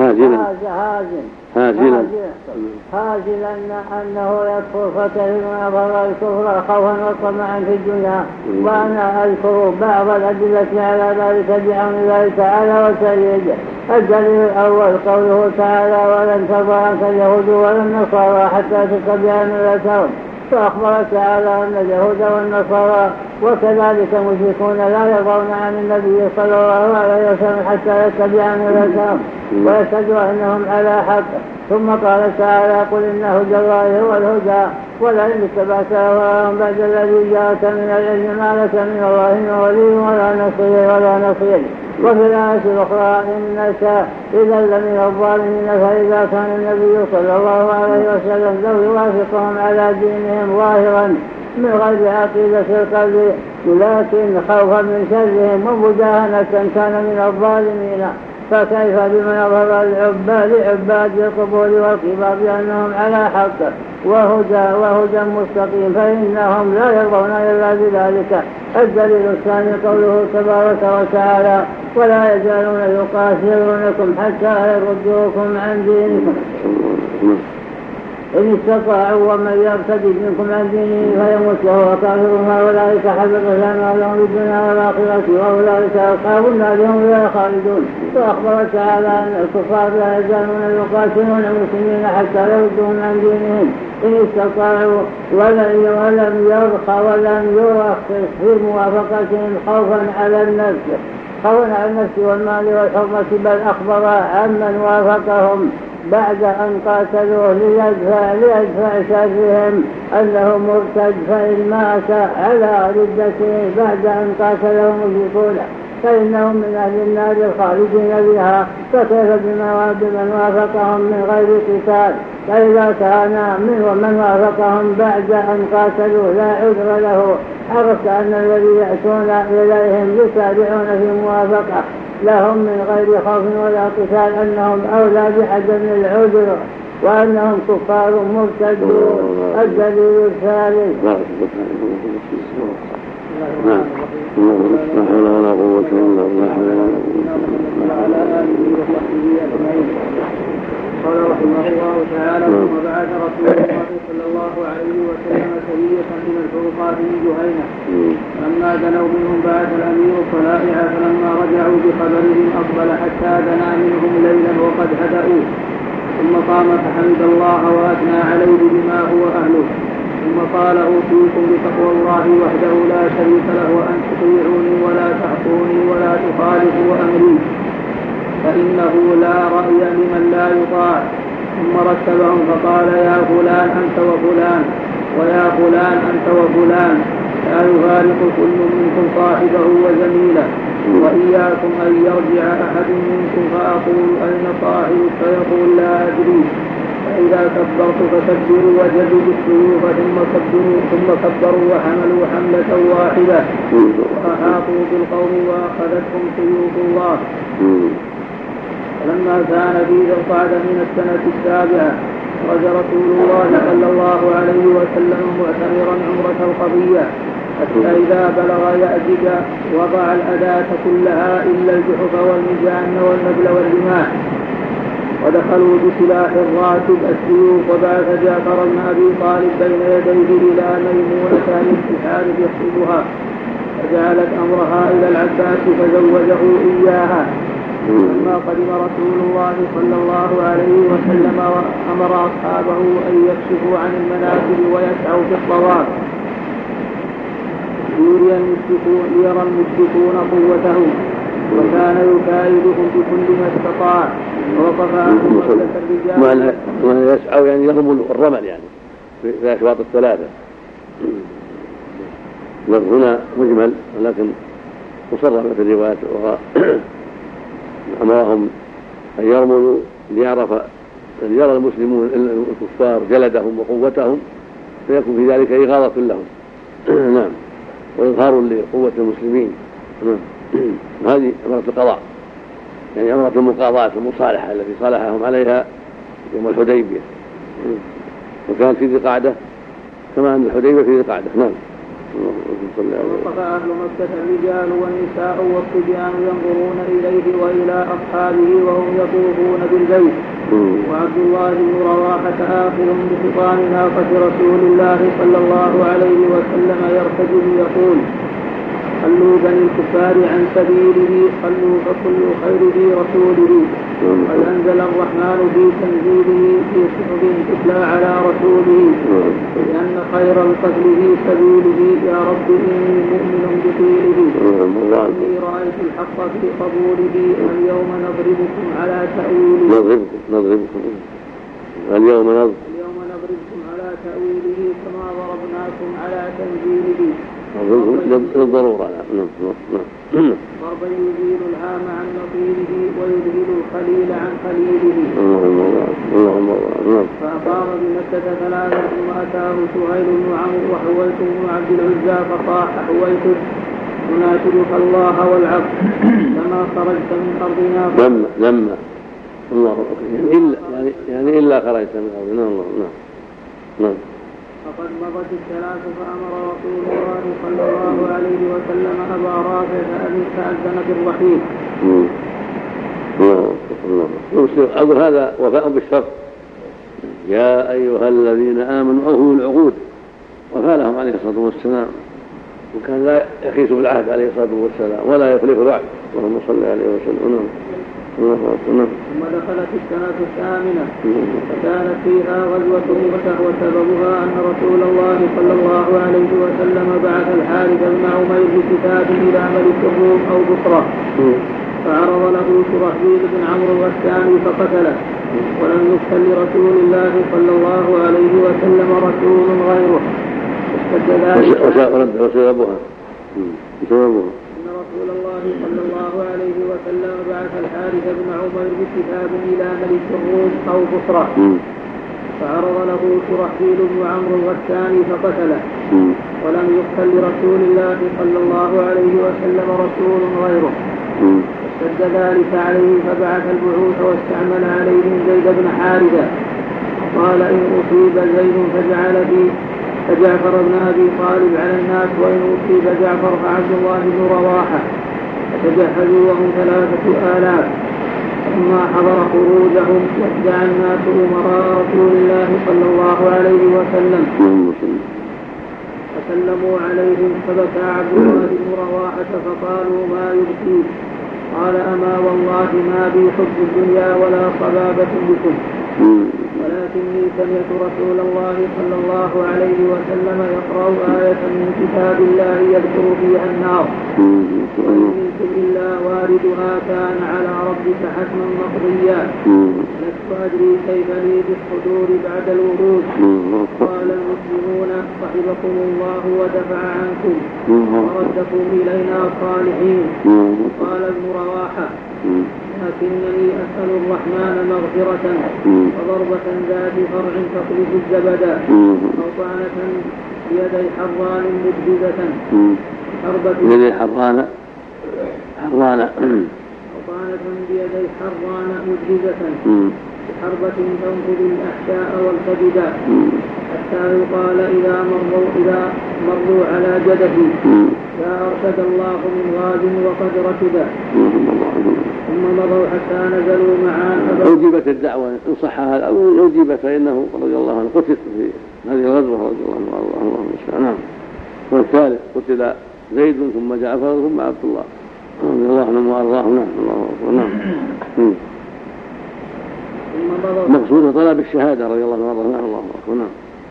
هازل هازلا أنه يكفر فتهل أظهر الكفر خوفا وطمعا في الدنيا. وأنا أذكر بعض الأدلة على ذلك بعون الله تعالى وسيده. الدليل الأول قوله تعالى ولن ترضى عنك اليهود ولا النصارى حتى تتبع ملتهم، فأخبر تعالى أن اليهود والنصارى وكذلك المشركون لا يرضون عن النبي صلى الله عليه وسلم حتى يتبع ملتهم ويشهدوا أنهم على حق. ثم قال تعالى قل إن هدى الله هو الهدى ولئن اتبعت أهواءهم بعد الذي جاءك من العلم ما لك من الله من ولي ولا نصير ولا نصير. وفي الآية الأخرى إنك إذا لمن الظالمين. فإذا كان النبي صلى الله عليه وسلم لو يوافقهم على دينهم ظاهرا من غير عقيدة القلب لكن خوفا من شرهم ومجاهنة كان من الظالمين، فكيف بمن أظهر العباد لعباد القبور والقباب بأنهم على حق وهدى وهدى مستقيم فإنهم لا يرضون إلا بذلك. الدليل الثاني قوله تبارك وتعالى ولا يزالون يقاتلونكم حتى يردوكم عن دينكم إن استطاعوا ومن يرتد منكم عن دينه فيموت وهو كافر فأولئك حبطت أعمالهم في الدنيا والآخرة وأولئك أصحاب النار هم فيها خالدون. وأخبر تعالى أن الكفار لا يزالون يقاتلون المسلمين حتى يردوهم عن دينهم إن استطاعوا ولم يرخى ولم يرخص في موافقتهم خوفا على النفس خوفا على النفس والمال والحرمة، بل أخبر عمن وافقهم بعد أن قاتلوه ليدفع, ليدفع شرهم أنه مرتد فإن مات على ردته بعد أن قاتلهم المشركون فإنهم من أهل النار الخالدين بها. فكيف بمن وافقهم من غير قتال؟ فإذا كان من ومن وافقهم بعد أن قاتلوه لا عذر له عرفت أن الذي يأتون إليهم يسارعون في موافقة لهم من غير خوف ولا قتال أنهم أولى بعدم العذر وأنهم كفار مرتدون. الدليل الثالث لا حول ولا قوة إلا بالله. وعلى آله وصحبه أجمعين. قال رحمه الله تعالى ثم بعث رسول الله صلى الله عليه وسلم سرية من الفرقات من جهينة فلما دنوا منهم بعث الأمير الطلائع فلما رجعوا بخبرهم أقبل حتى دنا منهم ليلا وقد هدأوا ثم قام فحمد الله وأثنى عليه بما هو أهله ثم قال أوصيكم بتقوى الله وحده لا شريك له وأن تطيعوني ولا تعصوني ولا تخالفوا أمري فإنه لا رأي لمن لا يطاع. ثم رتبهم فقال يا فلان أنت وفلان ويا فلان أنت وفلان لا يفارق كل منكم صاحبه وزميله وإياكم أن يرجع أحد منكم فأقول أين صاحبك فيقول لا أدري فإذا كبرت فكبروا وجدوا السيوف ثم كبروا ثم كبروا وحملوا حملة واحدة وأحاطوا بالقوم وأخذتهم سيوف الله. فلما كان في ذي القعدة من السنة السابعة خرج رسول الله صلى الله عليه وسلم معتمرا عمرة القضية حتى إذا بلغ يأجج وضع الأداة كلها إلا الجحف والمجان والنبل والرماح ودخلوا بسلاح الراتب السيوف وبعث جعفر بن أبي طالب بين يديه إلى ميمونة الانتحار يخطبها فجعلت أمرها إلى العباس فزوجه إياها. لما قدم رسول الله صلى الله عليه وسلم وأمر أصحابه أن يكشفوا عن المناكب ويسعوا في الطواف ليرى المشركون قوتهم وكان يكايدهم بكل ما استطاع ووقف عنهم وسلك الرجال وأن يسعوا يعني يرموا الرمل يعني في الأشواط الثلاثة. هنا مجمل ولكن مصرح في الروايات الأخرى أمرهم أن يرملوا ليعرف أن يرى المسلمون الكفار جلدهم وقوتهم فيكون في ذلك إغاظة لهم نعم وإظهار لقوة المسلمين. هذه أمرة القضاء يعني أمرة المقاضاة المصالحة التي صالحهم عليها يوم الحديبية وكانت في ذي قعدة كما أن الحديبية في ذي قعدة. نعم. ووقف أهل مكة الرجال والنساء والصبيان ينظرون إليه وإلى أصحابه وهم يطوفون بالبيت وعبد الله بن رواحة آخر بحصان ناقة رسول الله صلى الله عليه وسلم يرتجل يقول خلوا بني الكفار عن سبيله خلوا فكل خير في رسوله قد أنزل الرحمن في تنزيله في صحف تتلى على رسوله لأن خير القتل في سبيله يا رب إني مؤمن بطيله إني رأيت الحق في قبوله اليوم نضربكم على تأويله نضربكم نضربكم اليوم نضرب اليوم نضربكم على تأويله كما ضربناكم على تنزيله للضرورة. ضربا يزيل الهام عن نظيره ويذهل الخليل عن خليله. فأقام بمكة ثلاثة ثم أتاه سهيل بن عمرو وحويت بن عبد العزى فصاح حويت تناشدك الله والعفو لما خرجت من أرضنا. لما لما الله أكبر يعني إلا يعني يعني إلا خرجت من أرضنا. الله نعم نعم. فقد مضت الثلاث فأمر رسول الله صلى الله عليه وسلم أبا رافع فأذن بالرحيل. أقول هذا وفاء بالشرط. يا أيها الذين آمنوا أوفوا العقود، وفى لهم عليه الصلاة والسلام، وكان لا يخيس بالعهد عليه الصلاة والسلام ولا يخلف الوعد. اللهم صل عليه وسلم. ثم دخلت السنة الثامنة فكانت فيها غزوة مؤتة، وسببها أن رسول الله صلى الله عليه وسلم بعث الحارث بن عمير بكتاب إلى ملك الروم أو بصرة، فعرض له شرحبيل بن عمرو الغساني فقتله، ولم يكتل لرسول الله صلى الله عليه وسلم رسول غيره. وسببها أن رسول الله صلى الله عليه وسلم بعث الحارث بن عمير بكتاب إلى ملك الروم أو بصرة، فعرض له شرحبيل بن عمرو الغساني فقتله، ولم يقتل لرسول الله صلى الله عليه وسلم رسول غيره. فاشتد ذلك عليه فبعث البعوث واستعمل عليهم زيد بن حارثة، قال إن أصيب زيد فجعل في فجعفر بن أبي طالب على الناس، وإن أصيب جعفر فعبد الله بن رواحة، فتجهزوا وهم ثلاثة آلاف. لما حضر خروجهم وادعى الناس أمراء رسول الله صلى الله عليه وسلم فسلموا عليهم، فبكى عبد الله بن رواحة فقالوا ما يبكيك؟ قال أما والله ما بي حب الدنيا ولا صبابة بكم، ولكني سمعت رسول الله صلى الله عليه وسلم يقرأ آية من كتاب الله يذكر فيها النار، وإن منكم إلا واردها كان على ربك حتما مقضيا، لست أدري كيف لي بالصدور بعد الورود. قال المسلمون صحبكم الله ودفع عنكم وردكم إلينا صالحين. قال ابن رواحة لكنني أسأل الرحمن مغفرة وضربة ذات فرع تقلب الزبدا، أو طعنة بيدي حران مجهزة بيدي حران حران أو طعنة بيدي حران مجهزة بحربة تنقذ الأحشاء والكبدا، حتى يقال إذا مروا إذا مروا على جدتي لا أرشد الله من غاز وقد رشدا. ثم مضوا حتى نزلوا معا. أوجبت الدعوة إن صح هذا أو أوجبت، فإنه رضي الله عنه قتل في هذه الغزوة رضي الله عنه. اللهم صل. نعم. والثالث قتل زيد ثم جعفر ثم عبد الله رضي الله عنه وأرضاه. نعم. الله أكبر. نعم. مقصود طلب الشهادة رضي الله عنه وأرضاه. نعم. الله أكبر. نعم.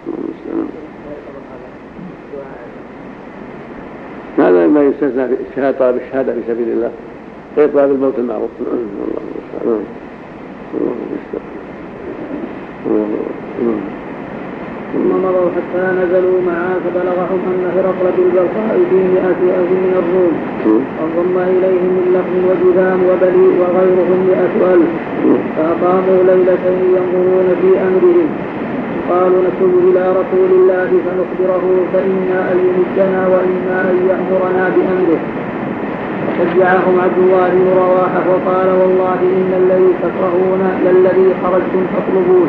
هذا ما يستثنى في الشهادة، طلب الشهادة في سبيل الله غير طلب الموت المعروف. الله ثم مضوا حتى نزلوا معا، فبلغهم أن هرقل بالبلقاء في مئة ألف من الروم، وانضم إليهم من لحم وجذام وبليء وغيرهم مئة ألف، فأقاموا ليلتين ينظرون في أمرهم. قالوا نكتب إلى رسول الله فنخبره، فإنا أن يمدنا وإنا أن يأمرنا بأمره. فشجعهم عبد الله بن رواحة وقال والله إن الذي تكرهون للذي خرجتم تطلبون.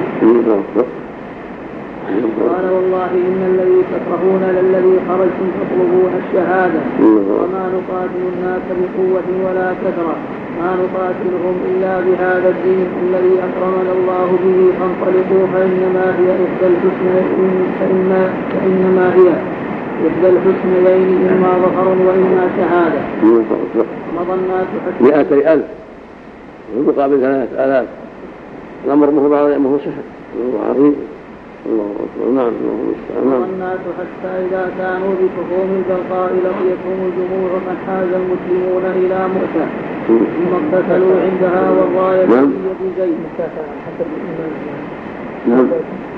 قال والله إن الذي تكرهون للذي خرجتم تطلبون الشهادة، وما نقاتل الناس بقوة ولا كثرة، ما نقاتلهم إلا بهذا الدين الذي أكرمنا الله به، فانطلقوا فإنما هي إحدى الحسنيين فإن فإنما هي إحدى الحسنيين إما ظفر وإما شهادة. مضى الناس حتى مئتي ألف ومقابل ثلاثة آلاف. الأمر مهو سهل وعظيم. الله أكبر. نعم. مضى الناس حتى إذا كانوا بفخوم البلقاء لقيتهم الجموع فانحاز المسلمون إلى مؤتة، ثم اقتتلوا عندها والراية في يد زيد. نعم.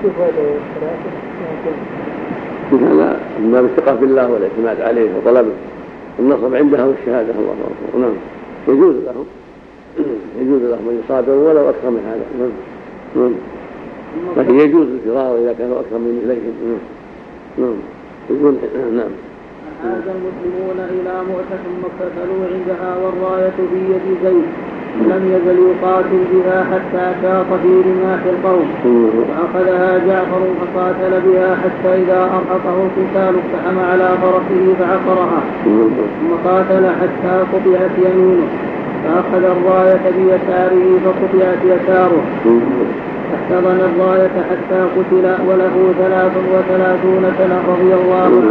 هذا من باب الثقة بالله والاعتماد عليه وطلب النصب عندها والشهادة. الله أكبر. نعم. يجوز لهم يجوز لهم أن يصابروا ولو أكثر من هذا. نعم. لكن يجوز الفرار إذا كانوا أكثر من مثليهم. نعم. يقول نعم. حاز المسلمون إلى مؤتة ثم اقتتلوا عندها والراية في يد زيد لم يزل يقاتل بها حتى شاط في رماح القوم فأخذها جعفر فقاتل بها حتى إذا أرهقه القتال اقتحم على فرسه فعقرها ثم قاتل حتى قطعت يمينه فأخذ الراية بيساره فقطعت يساره فاحتضن الراية حتى قتل وله ثلاث وثلاثون سنة رضي الله عنه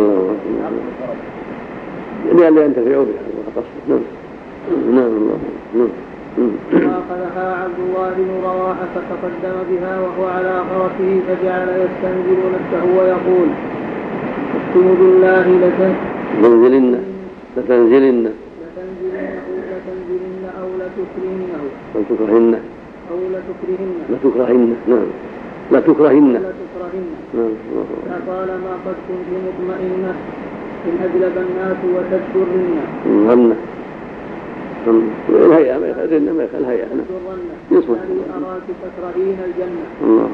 لأن ينتفعوا بها. نعم نعم. فأخذها عبد الله بن رواحة فتقدم بها وهو على فرسه فجعل يستنزل نفسه ويقول اقسم بالله لتنزلن لتنزلن لتنزلن أو لتكرهنه لتكرهن أو لتكرهن لتكرهن نعم لتكرهن نعم. فقال ما قد كنت مطمئنة إن أجلب الناس وتذكرن الهيئة ما يخلينا ما يخلي الهيئة يصلح أراك تكرهين الجنة. الله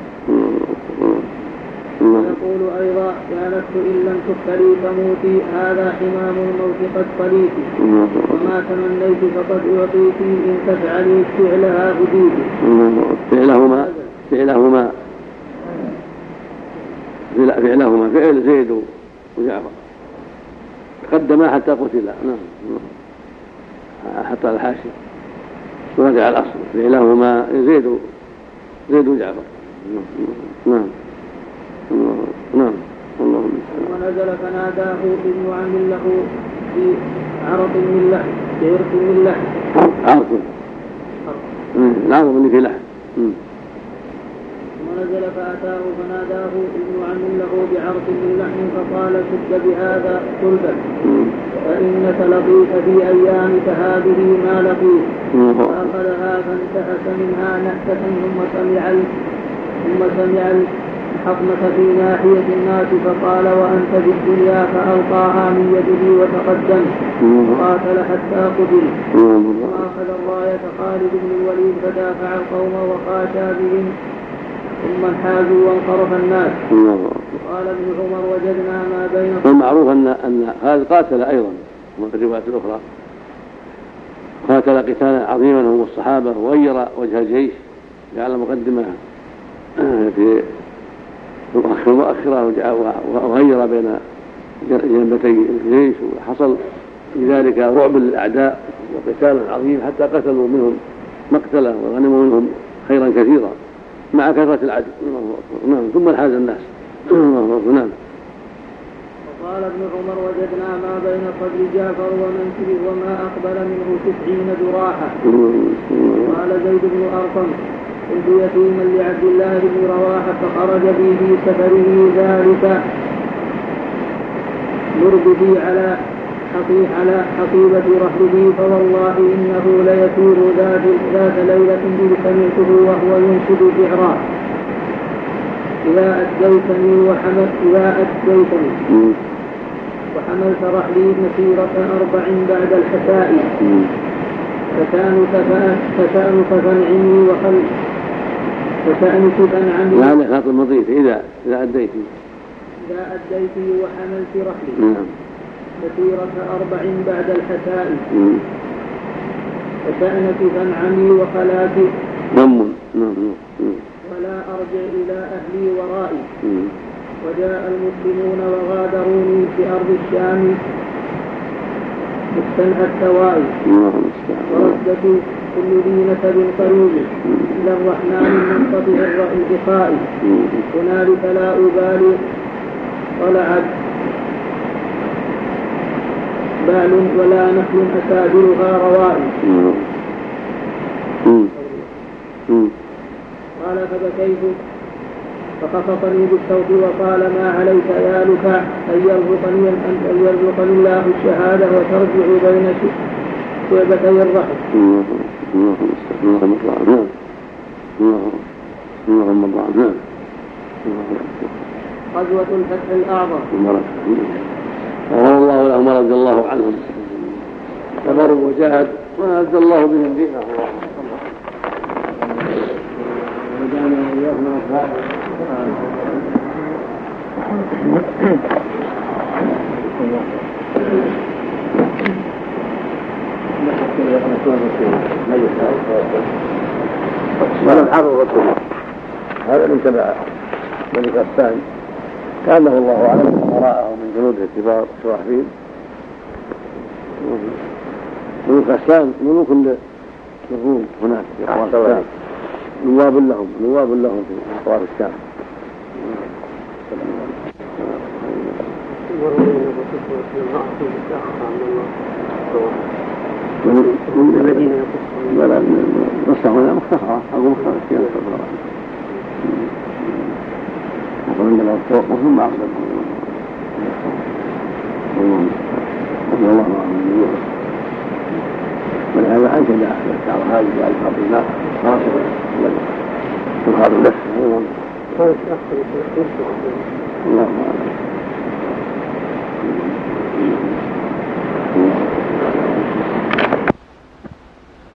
ويقول أيضا يا نفس إن لم تكتري فموتي هذا حمام الموت قد قليت وما تمنيت فقد أعطيت إن تفعلي فعلها هديت. فعلهما فعلهما فعلهما فعل زيد وجعفر قدما حتى قتلا. نعم حتى الحاشي ورجع الأصل فعلهما زيد زيد وجعفر. نعم نعم. اللهم ونزل فناداه ابن عم له في عرق من لحم في عرق من لحم عرق العرق اللي في لحم. ونزل فأتاه فناداه ابن عم له بعرق من لحم فقال شد بهذا قلبك فإنك لقيت في أيامك هذه ما لقيت. فأخذها فانتهك منها نحسة ثم سمع ثم سمع الحطمة في ناحية الناس فقال وأنت في الدنيا فألقاها من يده وتقدم وقاتل حتى قتل. وأخذ الراية خالد بن الوليد فدافع القوم وخاشى بهم ثم انحازوا وانصرف الناس. قال ابن عمر وجدنا ما بين. والمعروف أن أن هذا قاتل أيضا وفي الروايات الأخرى قاتل قتالا عظيما هم الصحابة وغير وجه الجيش جعل مقدمة في مؤخرة وغير بين جنبتي الجيش وحصل لذلك رعب للأعداء وقتال عظيم حتى قتلوا منهم مقتلا وغنموا منهم خيرا كثيرا مع كثرة العدل. نعم ثم انحاز الناس. نعم. وقال ابن عمر وجدنا ما بين قبر جعفر ومنكبه وما أقبل منه تسعين ذراعا. قال زيد بن أرقم كنت يتيما لعبد الله بن رواحة فخرج بي في سفره ذلك نربدي على حقيق على حقيبة رحله فوالله إنه ليسير ذات, ذات ليلة إذ سمعته وهو ينشد شعرا إذا أتيتني وحملت إذا أتيتني وحملت رحلي مسيرة أربع بعد الحساء فشأنك فانعني وخل فشأنك فانعني. هذا خاطر مضيف إذا إذا أديتي إذا أديتي وحملت رحلي نعم مسيرة أربع بعد الحساء فشأنك فانعني وخلاك نم ولا أرجع إلى أهلي ورائي. وجاء المسلمون وغادروني في أرض الشام مستنهى التوائي وردت كل ذي نسب قريب إلى الرحمن منقطع الرخاء هنالك لا أبالي طلعت بال ولا نخل أسابرها روائي. قال فبكيت فخفقني بالصوت وقال ما عليك يا لك أن يرزقني أن يرزقني الله الشهادة وترجع بين شعبتي الرحم. غزوة الفتح الأعظم. وغفر الله لهم ورضي الله عنهم صبروا وجاهدوا وأعز الله بهم دينه. ودعنا وإياكم أصحابه. ولم حر الرسول هذا من تبع ملك غسان كانه الله اعلم وراءه من جنوده الكبار شراحبيل. ملوك غسان ملوك للروم هناك في اطراف الشام، نواب لهم نواب لهم في اطراف الشام. الذين يقصون ولا نص هنا مختصرة أو مختصرة فيها مختصرة وقال عندما توقف ثم أقدم رضي الله عنه. ولهذا أنت إذا أخذت هذه الألفاظ الله خاصة تخاطب نفسه. هذا الأخ الله